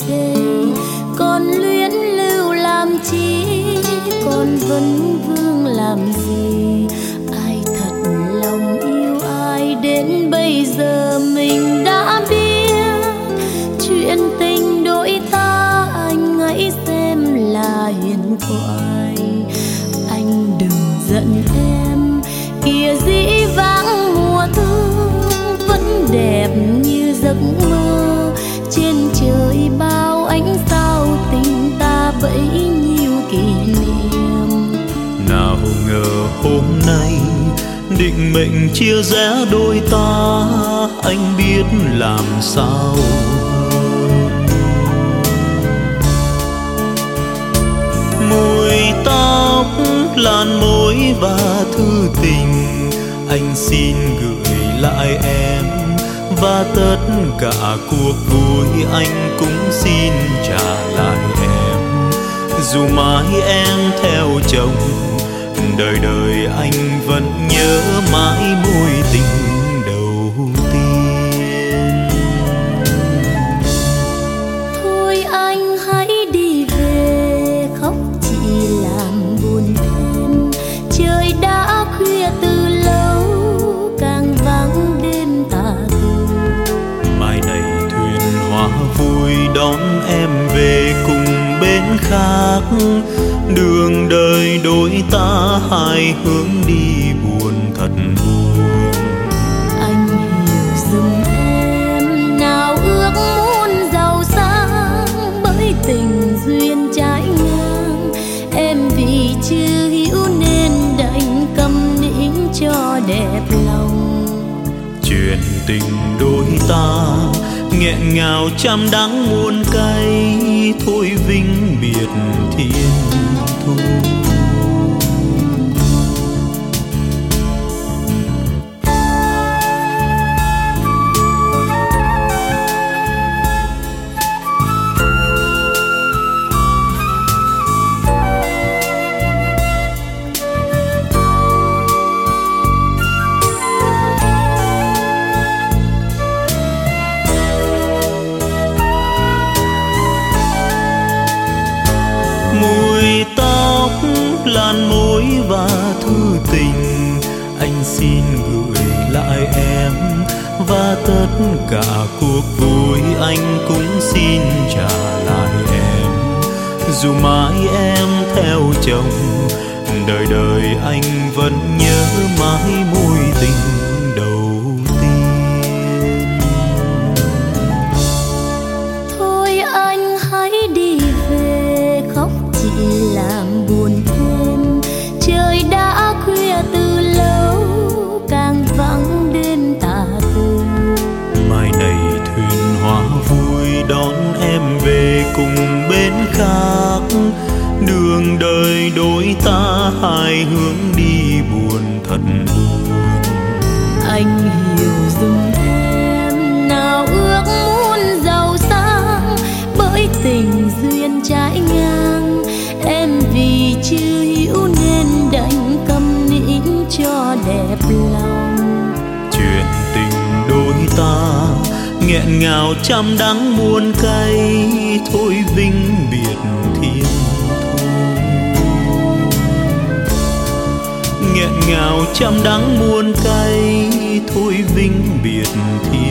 đây. Còn luyến lưu làm chi, còn vấn vương làm gì? Ai thật lòng yêu ai đến bây giờ mình đã biết. Chuyện tình đôi ta anh hãy xem là hiền thoại. Anh đừng giận em, kìa dĩ vãng mùa thu vẫn đẹp như giấc mơ. Trên trời bao ánh sao tình ta bấy nhiêu kỷ niệm. Nào ngờ hôm nay định mệnh chia rẽ đôi ta, anh biết làm sao. Mùi tóc, làn môi và thư tình, anh xin gửi lại em. Và tất cả cuộc vui anh cũng xin trả lại em. Dù mãi em theo chồng, đời đời anh vẫn nhớ mãi mối tình đầu tiên. Thôi anh hãy đi về, khóc chỉ làm buồn thêm. Trời đã khuya từ lâu, càng vắng đêm tà tư. Mai này thuyền hoa vui đón em về cùng bên khác. Đường đời đôi ta hai hướng đi buồn thật buồn. Anh hiểu giùm em, nào ước muốn giàu sang bởi tình duyên trái ngang. Em vì chưa hiểu nên đành câm nín cho đẹp lòng. Chuyện tình đôi ta nghẹn ngào trăm đắng muôn cay, thôi vĩnh biệt thiên thu. Mùi tóc, làn môi và thư tình, anh xin gửi lại em. Và tất cả cuộc vui anh cũng xin trả lại em. Dù mãi em theo chồng, đời đời anh vẫn nhớ mãi mối tình đầu tiên. Thôi anh hãy đi về, khóc chỉ làm buồn thêm. Trời đã khuya từ lâu, càng vắng đêm tà tư. Mai này thuyền hoa vui đón em về cùng bên khác. Đường đời đôi ta hai hướng đi buồn thật buồn. Anh hiểu giùm em, nào ước muốn giàu sang bởi tình duyên trái ngang. Em vì chưa hiểu nên đành câm nín cho đẹp lòng. Chuyện tình đôi ta nghẹn ngào trăm đắng muôn cay, thôi vĩnh biệt thiên thu. Nghẹn ngào trăm đắng muôn cay, thôi vĩnh biệt thiên